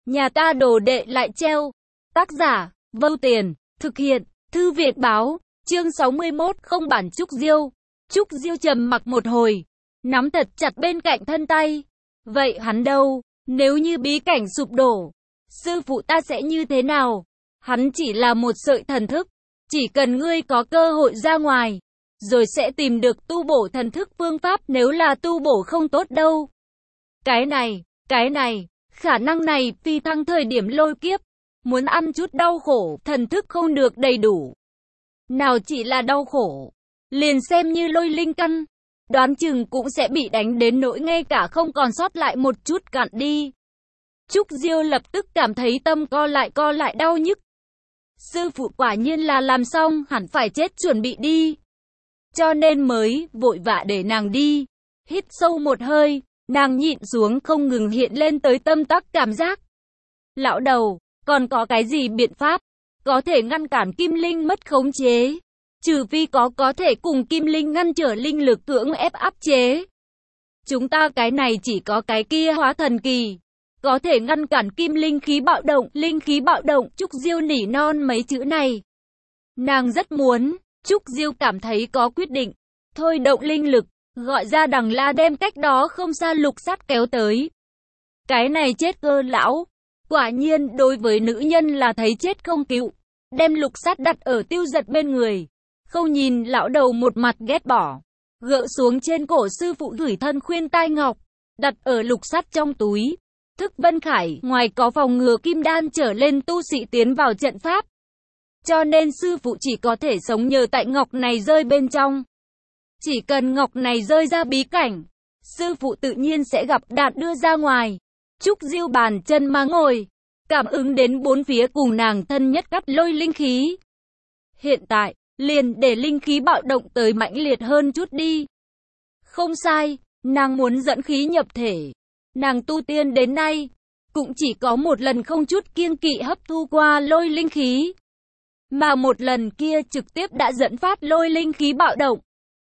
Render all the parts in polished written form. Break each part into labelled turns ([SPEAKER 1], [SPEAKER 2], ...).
[SPEAKER 1] Nhà ta đồ đệ lại treo. Tác giả, Vâu Tiền, thực hiện, Thư viện báo, chương 61 không bản Trúc Diêu. Trúc Diêu trầm mặc một hồi, nắm thật chặt bên cạnh thân tay. Vậy hắn đâu, nếu như bí cảnh sụp đổ, sư phụ ta sẽ như thế nào? Hắn chỉ là một sợi thần thức, chỉ cần ngươi có cơ hội ra ngoài, rồi sẽ tìm được tu bổ thần thức phương pháp nếu là tu bổ không tốt đâu. Cái này, khả năng này phi thăng thời điểm lôi kiếp, muốn ăn chút đau khổ, thần thức không được đầy đủ. Nào chỉ là đau khổ, liền xem như lôi linh căn, đoán chừng cũng sẽ bị đánh đến nỗi ngay cả không còn sót lại một chút cặn đi. Trúc Diêu lập tức cảm thấy tâm co lại đau nhức. Sư phụ quả nhiên là làm xong, hẳn phải chết chuẩn bị đi. Cho nên mới vội vã để nàng đi. Hít sâu một hơi, nàng nhịn xuống không ngừng hiện lên tới tâm tắc cảm giác. Lão đầu, còn có cái gì biện pháp có thể ngăn cản Kim Linh mất khống chế? Trừ phi có thể cùng Kim Linh ngăn trở linh lực cưỡng ép áp chế. Chúng ta cái này chỉ có cái kia hóa thần kỳ, có thể ngăn cản Kim linh khí bạo động, Trúc Diêu nỉ non mấy chữ này. Nàng rất muốn, Trúc Diêu cảm thấy có quyết định, thôi động linh lực, gọi ra đằng la đem cách đó không xa Lục Sắt kéo tới. Cái này chết cơ lão, quả nhiên đối với nữ nhân là thấy chết không cứu, đem Lục Sắt đặt ở Tiêu Giật bên người, không nhìn lão đầu một mặt ghét bỏ, gỡ xuống trên cổ sư phụ gửi thân khuyên tai ngọc, đặt ở Lục Sắt trong túi. Thức Vân Khải, ngoài có phòng ngừa kim đan trở lên tu sĩ tiến vào trận pháp, cho nên sư phụ chỉ có thể sống nhờ tại ngọc này rơi bên trong. Chỉ cần ngọc này rơi ra bí cảnh, sư phụ tự nhiên sẽ gặp đạt đưa ra ngoài. Trúc Diêu bàn chân mà ngồi, cảm ứng đến bốn phía cùng nàng thân nhất cắt lôi linh khí. Hiện tại, liền để linh khí bạo động tới mãnh liệt hơn chút đi. Không sai, nàng muốn dẫn khí nhập thể. Nàng tu tiên đến nay, cũng chỉ có một lần không chút kiêng kỵ hấp thu qua lôi linh khí. Mà một lần kia trực tiếp đã dẫn phát lôi linh khí bạo động.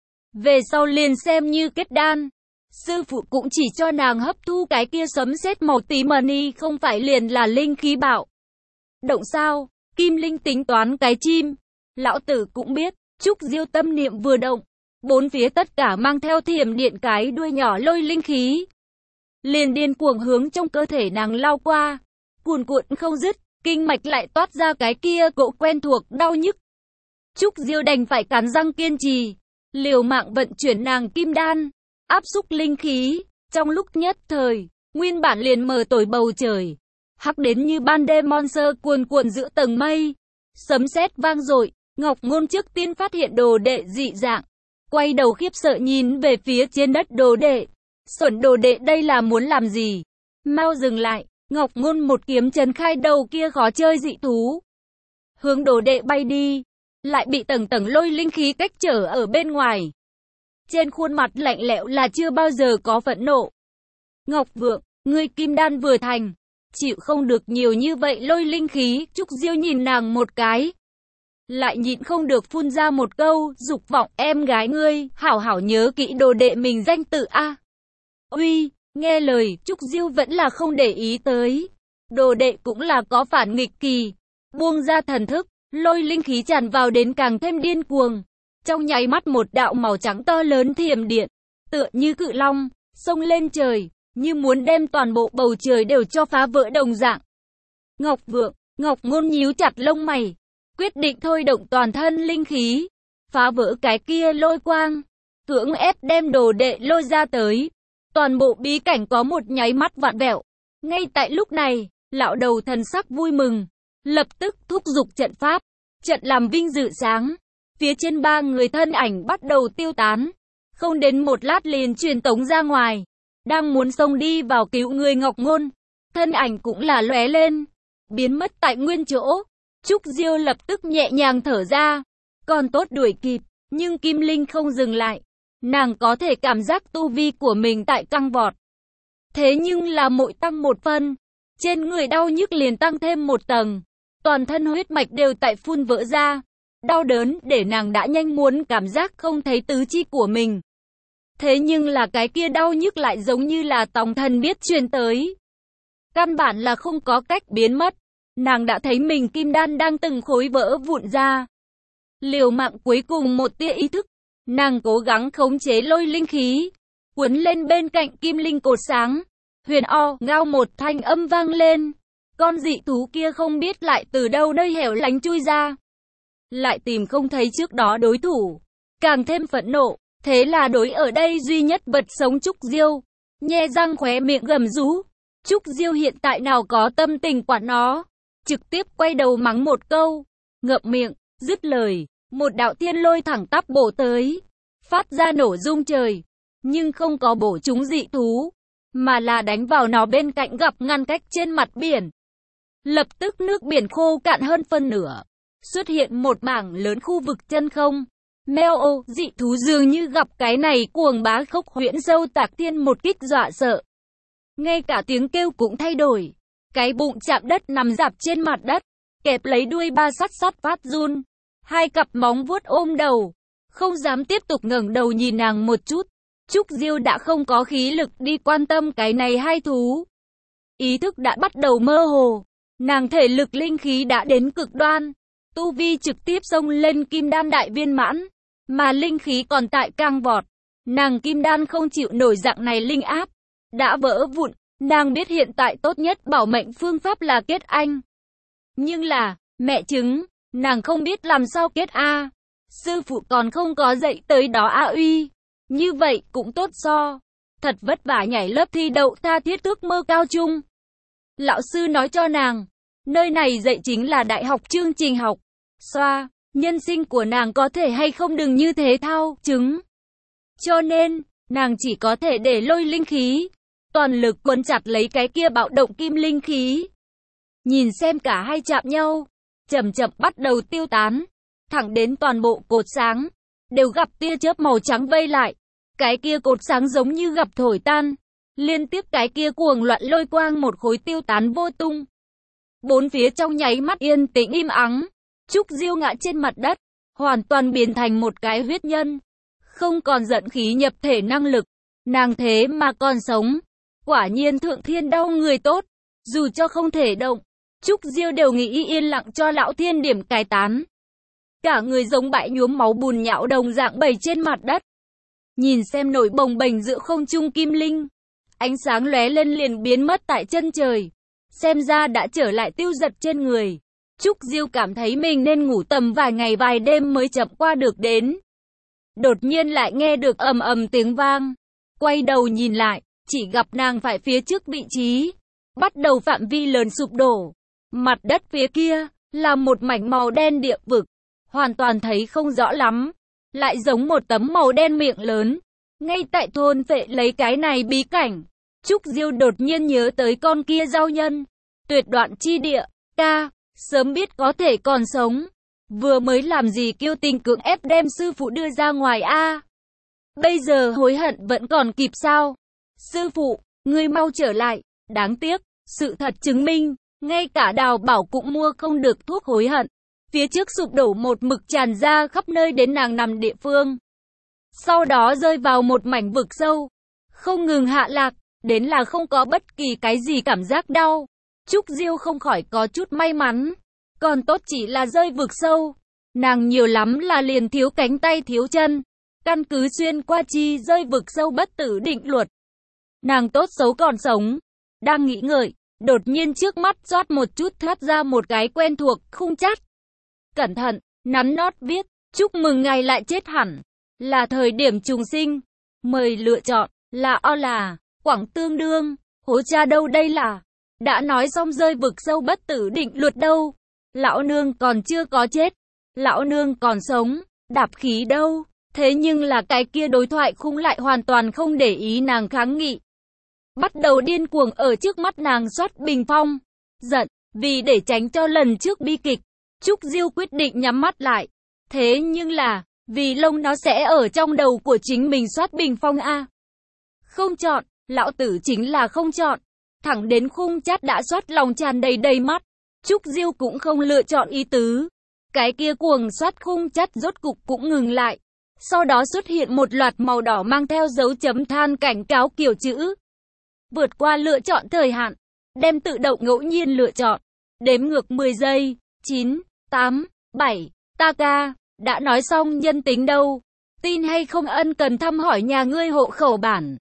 [SPEAKER 1] Về sau liền xem như kết đan. Sư phụ cũng chỉ cho nàng hấp thu cái kia sấm sét màu tím mani, không phải liền là linh khí bạo động sao? Kim Linh tính toán cái chim. Lão tử cũng biết, Trúc Diêu tâm niệm vừa động, bốn phía tất cả mang theo thiểm điện cái đuôi nhỏ lôi linh khí, liền điên cuồng hướng trong cơ thể nàng lao qua, cuồn cuộn không dứt, kinh mạch lại toát ra cái kia cỗ quen thuộc đau nhức. Trúc Diêu đành phải cắn răng kiên trì, liều mạng vận chuyển nàng kim đan, áp xúc linh khí, trong lúc nhất thời, nguyên bản liền mờ tối bầu trời, hắc đến như ban đêm monster cuồn cuộn giữa tầng mây, sấm sét vang dội. Ngọc Ngôn trước tiên phát hiện đồ đệ dị dạng, quay đầu khiếp sợ nhìn về phía trên đất đồ đệ. Xuẩn đồ đệ đây là muốn làm gì? Mau dừng lại, Ngọc Ngôn một kiếm trấn khai đầu kia khó chơi dị thú. Hướng đồ đệ bay đi, lại bị tầng tầng lôi linh khí cách trở ở bên ngoài. Trên khuôn mặt lạnh lẽo là chưa bao giờ có phẫn nộ. Ngọc Vượng, ngươi kim đan vừa thành, chịu không được nhiều như vậy lôi linh khí. Trúc Diêu nhìn nàng một cái, lại nhịn không được phun ra một câu, dục vọng, em gái ngươi, hảo hảo nhớ kỹ đồ đệ mình danh tự a. Uy, nghe lời, Trúc Diêu vẫn là không để ý tới. Đồ đệ cũng là có phản nghịch kỳ, buông ra thần thức, lôi linh khí tràn vào đến càng thêm điên cuồng. Trong nháy mắt một đạo màu trắng to lớn thiểm điện, tựa như cự long, xông lên trời, như muốn đem toàn bộ bầu trời đều cho phá vỡ đồng dạng. Ngọc Vượng, Ngọc Ngôn nhíu chặt lông mày, quyết định thôi động toàn thân linh khí, phá vỡ cái kia lôi quang, cưỡng ép đem đồ đệ lôi ra tới. Toàn bộ bí cảnh có một nháy mắt vặn vẹo. Ngay tại lúc này, lão đầu thần sắc vui mừng, lập tức thúc giục trận pháp, trận làm vinh dự sáng. Phía trên ba người thân ảnh bắt đầu tiêu tán, không đến một lát liền truyền tống ra ngoài. Đang muốn xông đi vào cứu người Ngọc Ngôn, thân ảnh cũng là lóe lên, biến mất tại nguyên chỗ. Trúc Diêu lập tức nhẹ nhàng thở ra, còn tốt đuổi kịp, nhưng Kim Linh không dừng lại. Nàng có thể cảm giác tu vi của mình tại tăng vọt. Thế nhưng là mỗi tăng một phân, trên người đau nhức liền tăng thêm một tầng. Toàn thân huyết mạch đều tại phun vỡ ra. Đau đớn để nàng đã nhanh muốn cảm giác không thấy tứ chi của mình. Thế nhưng là cái kia đau nhức lại giống như là tòng thần biết truyền tới. căn bản là không có cách biến mất. Nàng đã thấy mình kim đan đang từng khối vỡ vụn ra. Liều mạng cuối cùng một tia ý thức, nàng cố gắng khống chế lôi linh khí, cuốn lên bên cạnh kim linh cột sáng. Huyền o, ngao một thanh âm vang lên. Con dị thú kia không biết lại từ đâu nơi hẻo lánh chui ra. Lại tìm không thấy trước đó đối thủ. Càng thêm phẫn nộ, thế là đối ở đây duy nhất vật sống Trúc Diêu. Nhe răng khóe miệng gầm rú. Trúc Diêu hiện tại nào có tâm tình quản nó. Trực tiếp quay đầu mắng một câu. Ngậm miệng, dứt lời. Một đạo thiên lôi thẳng tắp bổ tới. Phát ra nổ rung trời. Nhưng không có bổ trúng dị thú. Mà là đánh vào nó bên cạnh gặp ngăn cách trên mặt biển. Lập tức nước biển khô cạn hơn phân nửa. Xuất hiện một mảng lớn khu vực chân không. Meo ô, dị thú dường như gặp cái này cuồng bá khốc huyễn sâu tạc thiên một kích dọa sợ. Ngay cả tiếng kêu cũng thay đổi. Cái bụng chạm đất nằm rạp trên mặt đất. Kẹp lấy đuôi ba sắt phát run. Hai cặp móng vuốt ôm đầu. Không dám tiếp tục ngẩng đầu nhìn nàng một chút. Trúc Diêu đã không có khí lực đi quan tâm cái này hai thú. Ý thức đã bắt đầu mơ hồ. Nàng thể lực linh khí đã đến cực đoan. Tu vi trực tiếp xông lên kim đan đại viên mãn. Mà linh khí còn tại càng vọt. Nàng kim đan không chịu nổi dạng này linh áp. Đã vỡ vụn. Nàng biết hiện tại tốt nhất bảo mệnh phương pháp là kết anh. Nhưng là, mẹ chứng, nàng không biết làm sao kết a. Sư phụ còn không có dạy tới đó a uy. Như vậy cũng tốt so. Thật vất vả nhảy lớp thi đậu tha thiết ước mơ cao trung. Lão sư nói cho nàng, nơi này dạy chính là đại học chương trình học. Xoa, nhân sinh của nàng có thể hay không đừng như thế thao, chứng. Cho nên, nàng chỉ có thể để lôi linh khí. Toàn lực quấn chặt lấy cái kia bạo động kim linh khí. Nhìn xem cả hai chạm nhau, chậm chậm bắt đầu tiêu tán. Thẳng đến toàn bộ cột sáng, đều gặp tia chớp màu trắng vây lại. Cái kia cột sáng giống như gặp thổi tan. Liên tiếp cái kia cuồng loạn lôi quang một khối tiêu tán vô tung. Bốn phía trong nháy mắt yên tĩnh im ắng. Trúc Diêu ngã trên mặt đất, hoàn toàn biến thành một cái huyết nhân. Không còn giận khí nhập thể năng lực. Nàng thế mà còn sống. Quả nhiên thượng thiên đau người tốt. Dù cho không thể động, Trúc Diêu đều nghĩ yên lặng cho lão thiên điểm cai tán. Cả người giống bãi nhuốm máu bùn nhão đồng dạng bầy trên mặt đất. Nhìn xem nổi bồng bềnh giữa không trung kim linh. Ánh sáng lóe lên liền biến mất tại chân trời. Xem ra đã trở lại tiêu giật trên người. Trúc Diêu cảm thấy mình nên ngủ tầm vài ngày vài đêm mới chậm qua được đến. Đột nhiên lại nghe được ầm ầm tiếng vang. Quay đầu nhìn lại, chỉ gặp nàng phải phía trước vị trí. Bắt đầu phạm vi lớn sụp đổ. Mặt đất phía kia là một mảnh màu đen địa vực. Hoàn toàn thấy không rõ lắm. Lại giống một tấm màu đen miệng lớn. Ngay tại thôn phệ lấy cái này bí cảnh. Trúc Diêu đột nhiên nhớ tới con kia giao nhân. Tuyệt đoạn chi địa, ca, sớm biết có thể còn sống. Vừa mới làm gì kiêu tình cưỡng ép đem sư phụ đưa ra ngoài a. Bây giờ hối hận vẫn còn kịp sao? Sư phụ, ngươi mau trở lại. Đáng tiếc, sự thật chứng minh, ngay cả Đào Bảo cũng mua không được thuốc hối hận. Phía trước sụp đổ một mực tràn ra khắp nơi đến nàng nằm địa phương. Sau đó rơi vào một mảnh vực sâu. Không ngừng hạ lạc, đến là không có bất kỳ cái gì cảm giác đau. Trúc Diêu không khỏi có chút may mắn. Còn tốt chỉ là rơi vực sâu. Nàng nhiều lắm là liền thiếu cánh tay thiếu chân. Căn cứ xuyên qua chi rơi vực sâu bất tử định luật. Nàng tốt xấu còn sống. Đang nghĩ ngợi, đột nhiên trước mắt xoát một chút thoát ra một cái quen thuộc, khung chát. Cẩn thận, nắn nót viết, chúc mừng ngài lại chết hẳn. Là thời điểm trùng sinh. Mời lựa chọn, là o là, quảng tương đương, hố cha đâu đây là. Đã nói xong rơi vực sâu bất tử định luật đâu. Lão nương còn chưa có chết. Lão nương còn sống, đạp khí đâu. Thế nhưng là cái kia đối thoại khung lại hoàn toàn không để ý nàng kháng nghị. Bắt đầu điên cuồng ở trước mắt nàng soát bình phong. Giận, vì để tránh cho lần trước bi kịch. Trúc Diêu quyết định nhắm mắt lại. Thế nhưng là, vì lông nó sẽ ở trong đầu của chính mình soát bình phong a. Không chọn, lão tử chính là không chọn. Thẳng đến khung chát đã soát lòng tràn đầy mắt. Trúc Diêu cũng không lựa chọn ý tứ. Cái kia cuồng soát khung chát rốt cục cũng ngừng lại. Sau đó xuất hiện một loạt màu đỏ mang theo dấu chấm than cảnh cáo kiểu chữ. Vượt qua lựa chọn thời hạn. đem tự động ngẫu nhiên lựa chọn. Đếm ngược 10 giây, 9, 8, 7, ta ca, đã nói xong nhân tính đâu. Tin hay không ân cần thăm hỏi nhà ngươi hộ khẩu bản.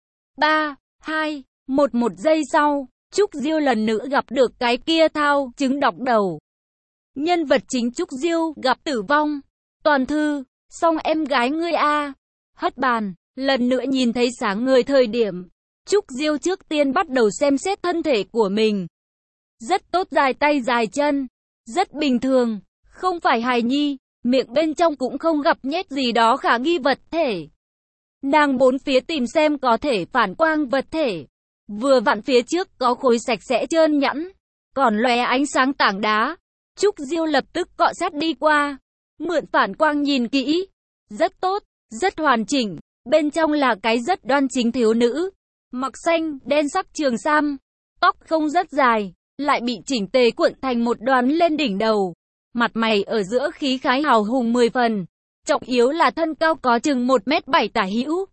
[SPEAKER 1] 3, 2, 1 giây sau, Trúc Diêu lần nữa gặp được cái kia thao chứng đọc đầu. Nhân vật chính Trúc Diêu gặp tử vong. Toàn thư, xong em gái ngươi a. Hất bàn, lần nữa nhìn thấy sáng ngời thời điểm. Trúc Diêu trước tiên bắt đầu xem xét thân thể của mình. Rất tốt, dài tay dài chân. Rất bình thường, không phải hài nhi, miệng bên trong cũng không gặp nhét gì đó khả nghi vật thể. Nàng bốn phía tìm xem có thể phản quang vật thể. Vừa vặn phía trước có khối sạch sẽ trơn nhẵn, còn lóe ánh sáng tảng đá. Trúc Diêu lập tức cọ sát đi qua, mượn phản quang nhìn kỹ. Rất tốt, rất hoàn chỉnh, bên trong là cái rất đoan chính thiếu nữ. Mặc xanh, đen sắc trường sam, tóc không rất dài, lại bị chỉnh tề cuộn thành một đoàn lên đỉnh đầu. Mặt mày ở giữa khí khái hào hùng 10 phần. Trọng yếu là thân cao có chừng 1m7 tả hữu.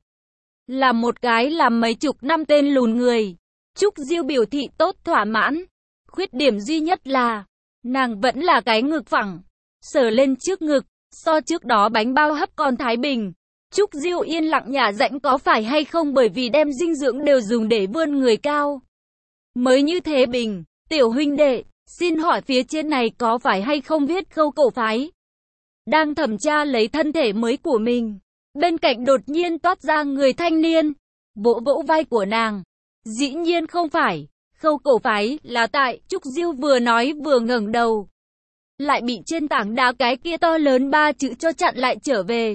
[SPEAKER 1] Là một cái làm mấy chục năm tên lùn người. Trúc Diêu biểu thị tốt thỏa mãn. Khuyết điểm duy nhất là nàng vẫn là cái ngực phẳng. Sờ lên trước ngực, so trước đó bánh bao hấp còn thái bình. Trúc Diêu yên lặng nhả rãnh có phải hay không bởi vì đem dinh dưỡng đều dùng để vươn người cao. Mới như thế bình, tiểu huynh đệ, xin hỏi phía trên này có phải hay không viết Khâu Cổ Phái? Đang thẩm tra lấy thân thể mới của mình. Bên cạnh đột nhiên toát ra người thanh niên. Vỗ vỗ vai của nàng. Dĩ nhiên không phải. Khâu Cổ Phái là tại Trúc Diêu vừa nói vừa ngẩng đầu. Lại bị trên tảng đá cái kia to lớn 3 chữ cho chặn lại trở về.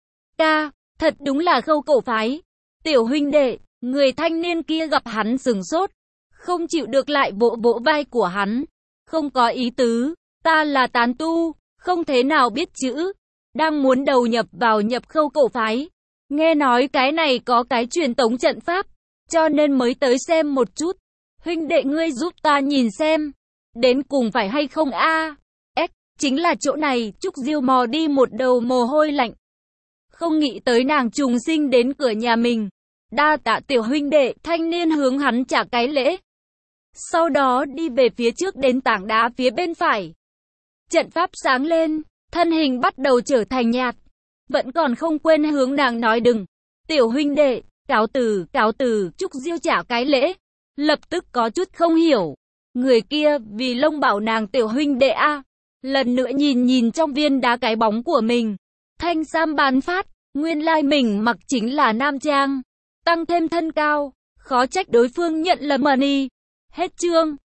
[SPEAKER 1] Ca, thật đúng là Khâu Cổ Phái. Tiểu huynh đệ, người thanh niên kia gặp hắn sừng sốt. Không chịu được lại vỗ vỗ vai của hắn. Không có ý tứ, ta là tán tu, không thế nào biết chữ. Đang muốn đầu nhập vào nhập Khâu Cổ Phái. Nghe nói cái này có cái truyền tống trận pháp, cho nên mới tới xem một chút. Huynh đệ ngươi giúp ta nhìn xem. Đến cùng phải hay không a? Chính là chỗ này, Trúc Diêu mò đi một đầu mồ hôi lạnh. Không nghĩ tới nàng trùng sinh đến cửa nhà mình. Đa tạ tiểu huynh đệ, thanh niên hướng hắn trả cái lễ. Sau đó đi về phía trước đến tảng đá phía bên phải. Trận pháp sáng lên, thân hình bắt đầu trở thành nhạt. Vẫn còn không quên hướng nàng nói đừng. Tiểu huynh đệ, cáo từ, Trúc Diêu trả cái lễ. Lập tức có chút không hiểu. Người kia vì lông bảo nàng tiểu huynh đệ a. Lần nữa nhìn trong viên đá cái bóng của mình. Thanh sam bán phát, nguyên lai mình mặc chính là nam trang. Tăng thêm thân cao, khó trách đối phương nhận lầm mani. Hết chương.